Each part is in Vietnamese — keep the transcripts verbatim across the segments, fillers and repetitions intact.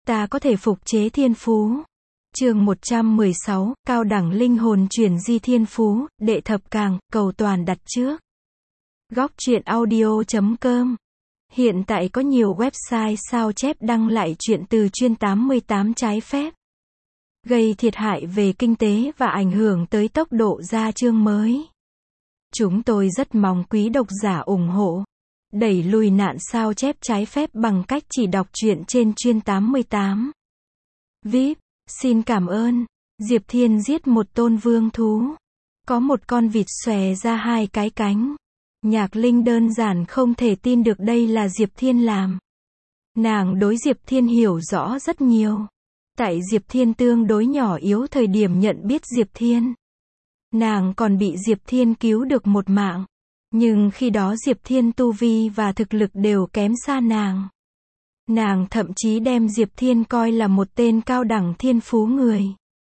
Ta có thể phục chế thiên phú. Chương một trăm mười sáu, cao đẳng linh hồn chuyển di thiên phú, đệ thập càng, cầu toàn đặt trước. Góc truyện audio chấm com. Hiện tại có nhiều website sao chép đăng lại truyện từ chuyên tám mươi tám trái phép, gây thiệt hại về kinh tế và ảnh hưởng tới tốc độ ra chương mới. Chúng tôi rất mong quý độc giả ủng hộ, đẩy lùi nạn sao chép trái phép bằng cách chỉ đọc truyện trên chuyên tám mươi tám. vê i pê, xin cảm ơn. Diệp Thiên giết một tôn vương thú. Có một con vịt xòe ra hai cái cánh. Nhạc Linh đơn giản không thể tin được đây là Diệp Thiên làm. Nàng đối Diệp Thiên hiểu rõ rất nhiều. Tại Diệp Thiên tương đối nhỏ yếu thời điểm nhận biết Diệp Thiên, nàng còn bị Diệp Thiên cứu được một mạng. Nhưng khi đó Diệp Thiên tu vi và thực lực đều kém xa nàng. Nàng thậm chí đem Diệp Thiên coi là một tên cao đẳng thiên phú người,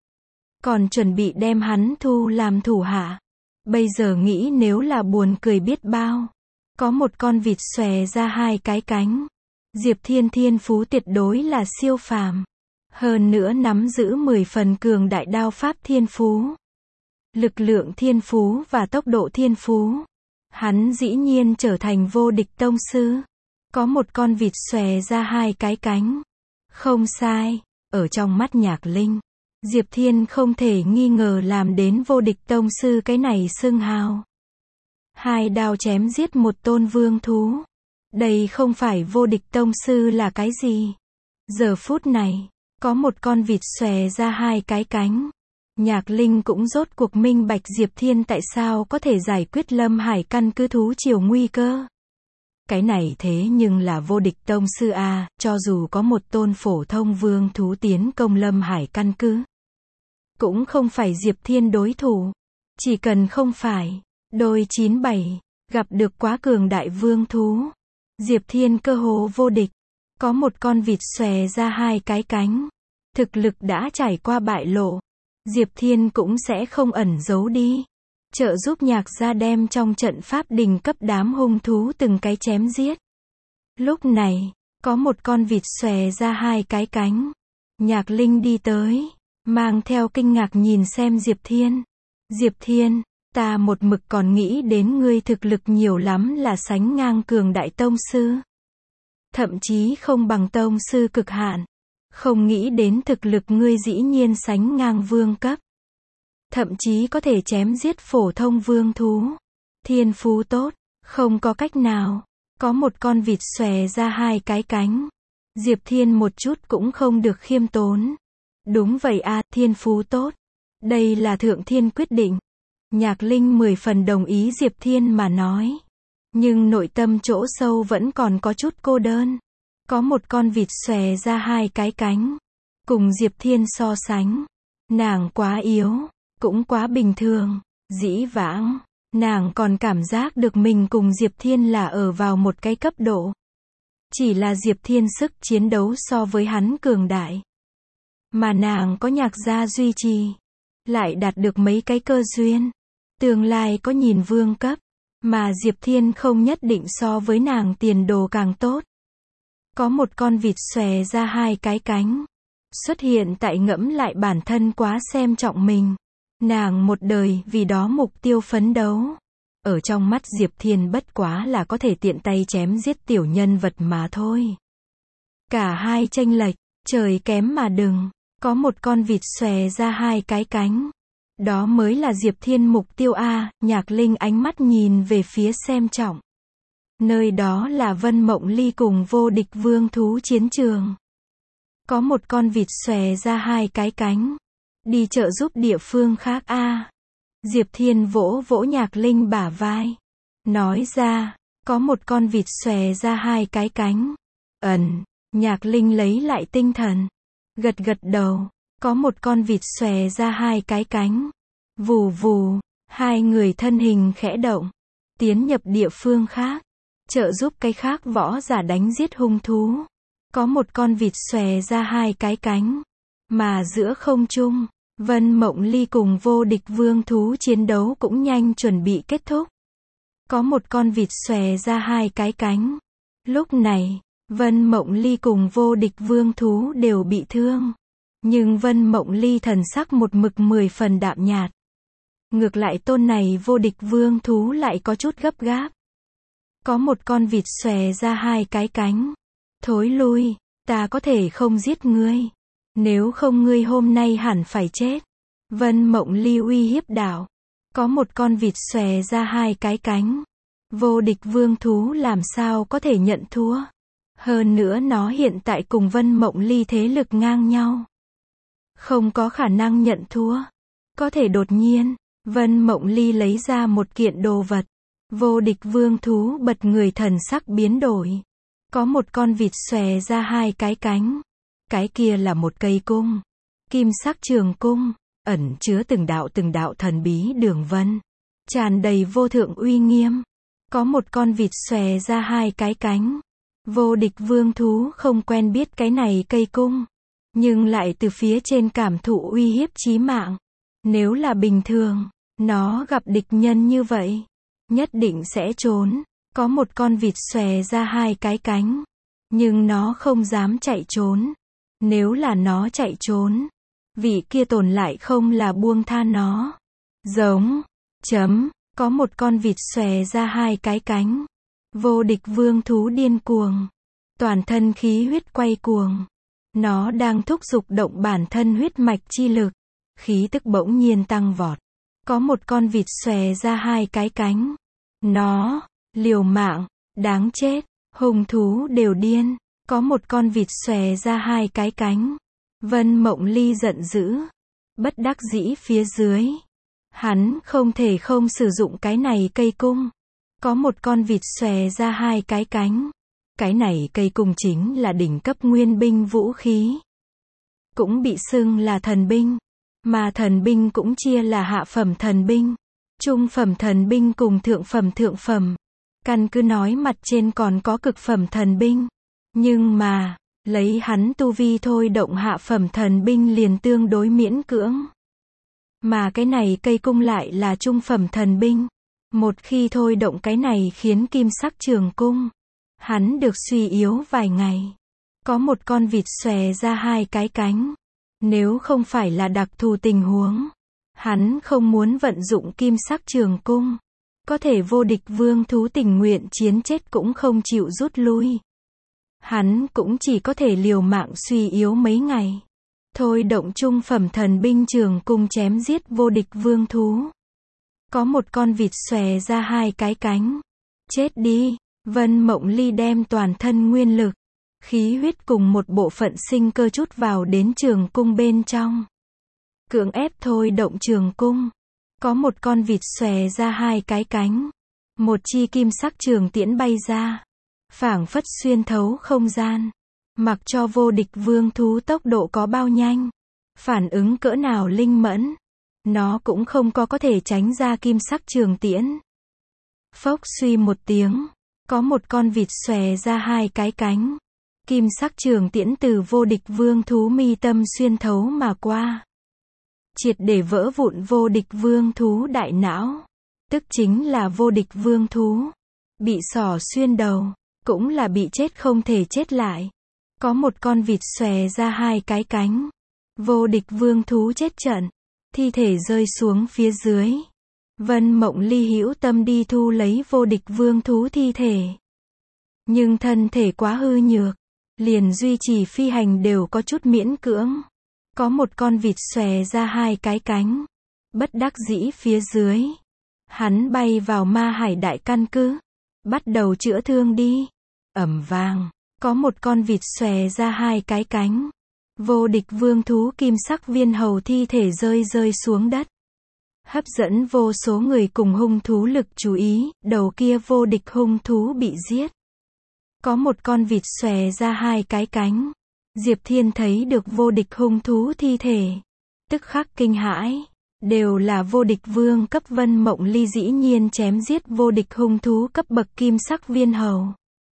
còn chuẩn bị đem hắn thu làm thủ hạ. Bây giờ nghĩ nếu là buồn cười biết bao. Có một con vịt xòe ra hai cái cánh. Diệp Thiên thiên phú tuyệt đối là siêu phàm. Hơn nữa nắm giữ mười phần cường đại đao pháp thiên phú, lực lượng thiên phú và tốc độ thiên phú. Hắn dĩ nhiên trở thành vô địch tông sư. Có một con vịt xòe ra hai cái cánh. Không sai, ở trong mắt Nhạc Linh, Diệp Thiên không thể nghi ngờ làm đến vô địch tông sư cái này xưng hào. Hai đao chém giết một tôn vương thú. Đây không phải vô địch tông sư là cái gì? Giờ phút này, có một con vịt xòe ra hai cái cánh. Nhạc Linh cũng rốt cuộc minh bạch Diệp Thiên tại sao có thể giải quyết Lâm Hải căn cứ thú triều nguy cơ. Cái này thế nhưng là vô địch tông sư a, cho dù có một tôn phổ thông vương thú tiến công Lâm Hải căn cứ, cũng không phải Diệp Thiên đối thủ. Chỉ cần không phải đôi chín bảy gặp được quá cường đại vương thú, Diệp Thiên cơ hồ vô địch. Có một con vịt xòe ra hai cái cánh, thực lực đã trải qua bại lộ, Diệp Thiên cũng sẽ không ẩn giấu đi, trợ giúp Nhạc gia đem trong trận pháp đỉnh cấp đám hung thú từng cái chém giết. Lúc này, có một con vịt xòe ra hai cái cánh. Nhạc Linh đi tới, mang theo kinh ngạc nhìn xem Diệp Thiên. Diệp Thiên, ta một mực còn nghĩ đến ngươi thực lực nhiều lắm là sánh ngang cường đại tông sư, thậm chí không bằng tông sư cực hạn. Không nghĩ đến thực lực ngươi dĩ nhiên sánh ngang vương cấp, thậm chí có thể chém giết phổ thông vương thú. Thiên phú tốt, không có cách nào. Có một con vịt xòe ra hai cái cánh. Diệp Thiên một chút cũng không được khiêm tốn. Đúng vậy a, thiên phú tốt. Đây là thượng thiên quyết định. Nhạc Linh mười phần đồng ý Diệp Thiên mà nói. Nhưng nội tâm chỗ sâu vẫn còn có chút cô đơn. Có một con vịt xòe ra hai cái cánh. Cùng Diệp Thiên so sánh, nàng quá yếu, cũng quá bình thường. Dĩ vãng, nàng còn cảm giác được mình cùng Diệp Thiên là ở vào một cái cấp độ. Chỉ là Diệp Thiên sức chiến đấu so với hắn cường đại, mà nàng có Nhạc gia duy trì, lại đạt được mấy cái cơ duyên, tương lai có nhìn vương cấp, mà Diệp Thiên không nhất định so với nàng tiền đồ càng tốt. Có một con vịt xòe ra hai cái cánh, xuất hiện tại ngẫm lại bản thân quá xem trọng mình. Nàng một đời vì đó mục tiêu phấn đấu. Ở trong mắt Diệp Thiên bất quá là có thể tiện tay chém giết tiểu nhân vật mà thôi. Cả hai chênh lệch, trời kém mà đừng. Có một con vịt xòe ra hai cái cánh. Đó mới là Diệp Thiên mục tiêu a. Nhạc Linh ánh mắt nhìn về phía xem trọng. Nơi đó là Vân Mộng Ly cùng vô địch vương thú chiến trường. Có một con vịt xòe ra hai cái cánh. Đi trợ giúp địa phương khác a. Diệp Thiên vỗ vỗ Nhạc Linh bả vai, nói ra, có một con vịt xòe ra hai cái cánh. Ẩn, Nhạc Linh lấy lại tinh thần, gật gật đầu, có một con vịt xòe ra hai cái cánh. Vù vù, hai người thân hình khẽ động, tiến nhập địa phương khác, trợ giúp cái khác võ giả đánh giết hung thú. Có một con vịt xòe ra hai cái cánh, mà giữa không trung, Vân Mộng Ly cùng vô địch vương thú chiến đấu cũng nhanh chuẩn bị kết thúc. Có một con vịt xòe ra hai cái cánh. Lúc này, Vân Mộng Ly cùng vô địch vương thú đều bị thương. Nhưng Vân Mộng Ly thần sắc một mực mười phần đạm nhạt. Ngược lại tôn này vô địch vương thú lại có chút gấp gáp. Có một con vịt xòe ra hai cái cánh. Thối lui, ta có thể không giết ngươi. Nếu không ngươi hôm nay hẳn phải chết. Vân Mộng Ly uy hiếp đạo. Có một con vịt xòe ra hai cái cánh. Vô địch vương thú làm sao có thể nhận thua. Hơn nữa nó hiện tại cùng Vân Mộng Ly thế lực ngang nhau. Không có khả năng nhận thua. Có thể đột nhiên, Vân Mộng Ly lấy ra một kiện đồ vật. Vô địch vương thú bật người thần sắc biến đổi. Có một con vịt xòe ra hai cái cánh. Cái kia là một cây cung. Kim sắc trường cung, ẩn chứa từng đạo từng đạo thần bí đường vân. Tràn đầy vô thượng uy nghiêm. Có một con vịt xòe ra hai cái cánh. Vô địch vương thú không quen biết cái này cây cung. Nhưng lại từ phía trên cảm thụ uy hiếp chí mạng. Nếu là bình thường, nó gặp địch nhân như vậy, nhất định sẽ trốn. Có một con vịt xòe ra hai cái cánh. Nhưng nó không dám chạy trốn. Nếu là nó chạy trốn, vị kia tồn lại không là buông tha nó. Giống, chấm, có một con vịt xòe ra hai cái cánh. Vô địch vương thú điên cuồng. Toàn thân khí huyết quay cuồng. Nó đang thúc giục động bản thân huyết mạch chi lực. Khí tức bỗng nhiên tăng vọt. Có một con vịt xòe ra hai cái cánh. Nó, liều mạng, đáng chết, hung thú đều điên. Có một con vịt xòe ra hai cái cánh. Vân Mộng Ly giận dữ. Bất đắc dĩ phía dưới. Hắn không thể không sử dụng cái này cây cung. Có một con vịt xòe ra hai cái cánh. Cái này cây cung chính là đỉnh cấp nguyên binh vũ khí. Cũng bị xưng là thần binh. Mà thần binh cũng chia là hạ phẩm thần binh, trung phẩm thần binh cùng thượng phẩm thượng phẩm. Căn cứ nói mặt trên còn có cực phẩm thần binh. Nhưng mà, lấy hắn tu vi thôi động hạ phẩm thần binh liền tương đối miễn cưỡng. Mà cái này cây cung lại là trung phẩm thần binh. Một khi thôi động cái này khiến kim sắc trường cung. Hắn được suy yếu vài ngày. Có một con vịt xòe ra hai cái cánh. Nếu không phải là đặc thù tình huống, hắn không muốn vận dụng kim sắc trường cung. Có thể vô địch vương thú tình nguyện chiến chết cũng không chịu rút lui. Hắn cũng chỉ có thể liều mạng suy yếu mấy ngày. Thôi động trung phẩm thần binh trường cung chém giết vô địch vương thú. Có một con vịt xòe ra hai cái cánh. Chết đi, Vân Mộng Ly đem toàn thân nguyên lực, khí huyết cùng một bộ phận sinh cơ chút vào đến trường cung bên trong. Cưỡng ép thôi động trường cung. Có một con vịt xòe ra hai cái cánh. Một chi kim sắc trường tiễn bay ra. Phảng phất xuyên thấu không gian. Mặc cho vô địch vương thú tốc độ có bao nhanh. Phản ứng cỡ nào linh mẫn. Nó cũng không có có thể tránh ra kim sắc trường tiễn. Phốc suy một tiếng. Có một con vịt xòe ra hai cái cánh. Kim sắc trường tiễn từ vô địch vương thú mi tâm xuyên thấu mà qua. Triệt để vỡ vụn vô địch vương thú đại não. Tức chính là vô địch vương thú. Bị xỏ xuyên đầu. Cũng là bị chết không thể chết lại. Có một con vịt xòe ra hai cái cánh. Vô địch vương thú chết trận. Thi thể rơi xuống phía dưới. Vân Mộng Ly hữu tâm đi thu lấy vô địch vương thú thi thể. Nhưng thân thể quá hư nhược. Liền duy trì phi hành đều có chút miễn cưỡng. Có một con vịt xòe ra hai cái cánh. Bất đắc dĩ phía dưới. Hắn bay vào ma hải đại căn cứ. Bắt đầu chữa thương đi. Ầm vang. Có một con vịt xòe ra hai cái cánh. Vô địch vương thú kim sắc viên hầu thi thể rơi rơi xuống đất. Hấp dẫn vô số người cùng hung thú lực chú ý. Đầu kia vô địch hung thú bị giết. Có một con vịt xòe ra hai cái cánh. Diệp Thiên thấy được vô địch hung thú thi thể. Tức khắc kinh hãi. Đều là vô địch vương cấp. Vân Mộng Ly dĩ nhiên chém giết vô địch hung thú cấp bậc kim sắc viên hầu.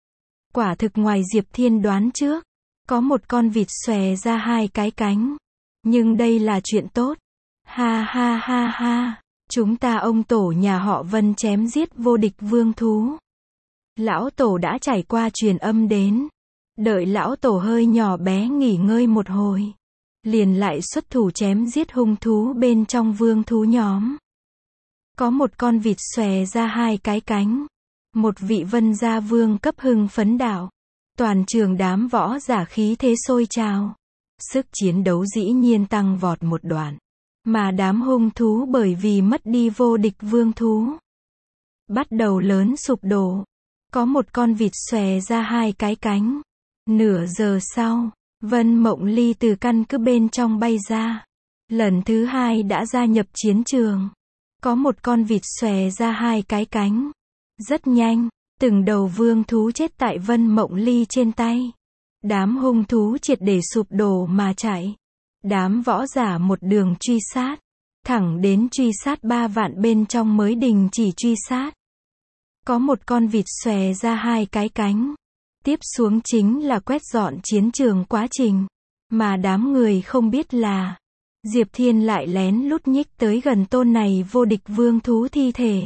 Quả thực ngoài Diệp Thiên đoán trước. Có một con vịt xòe ra hai cái cánh. Nhưng đây là chuyện tốt. Ha ha ha ha. Chúng ta ông tổ nhà họ Vân chém giết vô địch vương thú. Lão tổ đã trải qua truyền âm đến. Đợi lão tổ hơi nhỏ bé nghỉ ngơi một hồi, liền lại xuất thủ chém giết hung thú bên trong vương thú nhóm. Có một con vịt xòe ra hai cái cánh. Một vị vân gia vương cấp hưng phấn đạo. Toàn trường đám võ giả khí thế sôi trào. Sức chiến đấu dĩ nhiên tăng vọt một đoạn. Mà đám hung thú bởi vì mất đi vô địch vương thú, bắt đầu lớn sụp đổ. Có một con vịt xòe ra hai cái cánh. Nửa giờ sau, Vân Mộng Ly từ căn cứ bên trong bay ra. Lần thứ hai đã gia nhập chiến trường. Có một con vịt xòe ra hai cái cánh. Rất nhanh, từng đầu vương thú chết tại Vân Mộng Ly trên tay. Đám hung thú triệt để sụp đổ mà chạy. Đám võ giả một đường truy sát, thẳng đến truy sát ba vạn bên trong mới đình chỉ truy sát. Có một con vịt xòe ra hai cái cánh. Tiếp xuống chính là quét dọn chiến trường quá trình. Mà đám người không biết là Diệp Thiên lại lén lút nhích tới gần tôn này vô địch vương thú thi thể.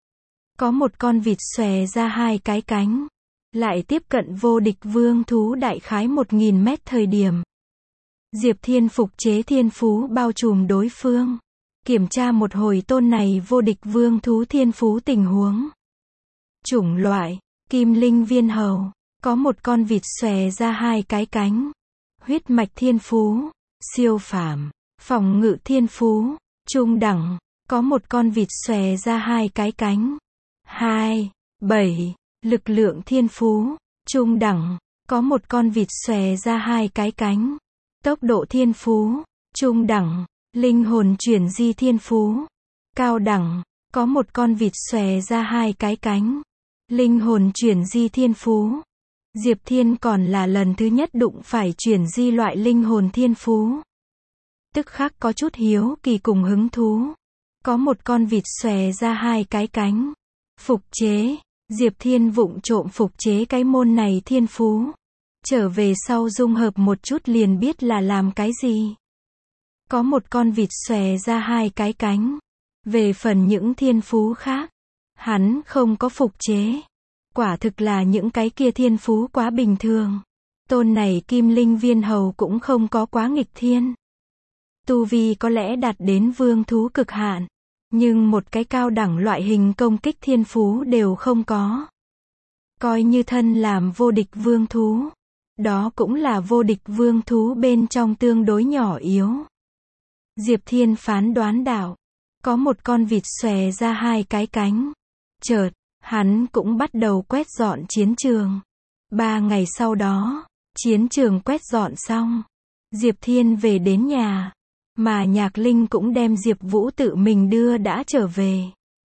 Có một con vịt xòe ra hai cái cánh. Lại tiếp cận vô địch vương thú đại khái một nghìn mét thời điểm. Diệp Thiên phục chế thiên phú bao trùm đối phương. Kiểm tra một hồi tôn này vô địch vương thú thiên phú tình huống. Chủng loại, kim linh viên hầu. Có một con vịt xòe ra hai cái cánh. Huyết mạch thiên phú, siêu phàm. Phòng ngự thiên phú, trung đẳng. Có một con vịt xòe ra hai cái cánh. Hai, bảy. Lực lượng thiên phú, trung đẳng. Có một con vịt xòe ra hai cái cánh. Tốc độ thiên phú, trung đẳng. Linh hồn chuyển di thiên phú, cao đẳng. Có một con vịt xòe ra hai cái cánh. Linh hồn chuyển di thiên phú. Diệp Thiên còn là lần thứ nhất đụng phải chuyển di loại linh hồn thiên phú. Tức khắc có chút hiếu kỳ cùng hứng thú. Có một con vịt xòe ra hai cái cánh. Phục chế. Diệp Thiên vụng trộm phục chế cái môn này thiên phú. Trở về sau dung hợp một chút liền biết là làm cái gì. Có một con vịt xòe ra hai cái cánh. Về phần những thiên phú khác, hắn không có phục chế. Quả thực là những cái kia thiên phú quá bình thường. Tôn này kim linh viên hầu cũng không có quá nghịch thiên. Tu vi có lẽ đạt đến vương thú cực hạn. Nhưng một cái cao đẳng loại hình công kích thiên phú đều không có. Coi như thân làm vô địch vương thú. Đó cũng là vô địch vương thú bên trong tương đối nhỏ yếu. Diệp Thiên phán đoán đạo. Có một con vịt xòe ra hai cái cánh. Chợt, hắn cũng bắt đầu quét dọn chiến trường. Ba ngày sau đó, chiến trường quét dọn xong. Diệp Thiên về đến nhà. Mà Nhạc Linh cũng đem Diệp Vũ tự mình đưa đã trở về.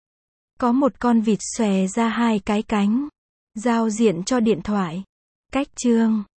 Có một con vịt xòe ra hai cái cánh. Giao diện cho điện thoại. Cách chương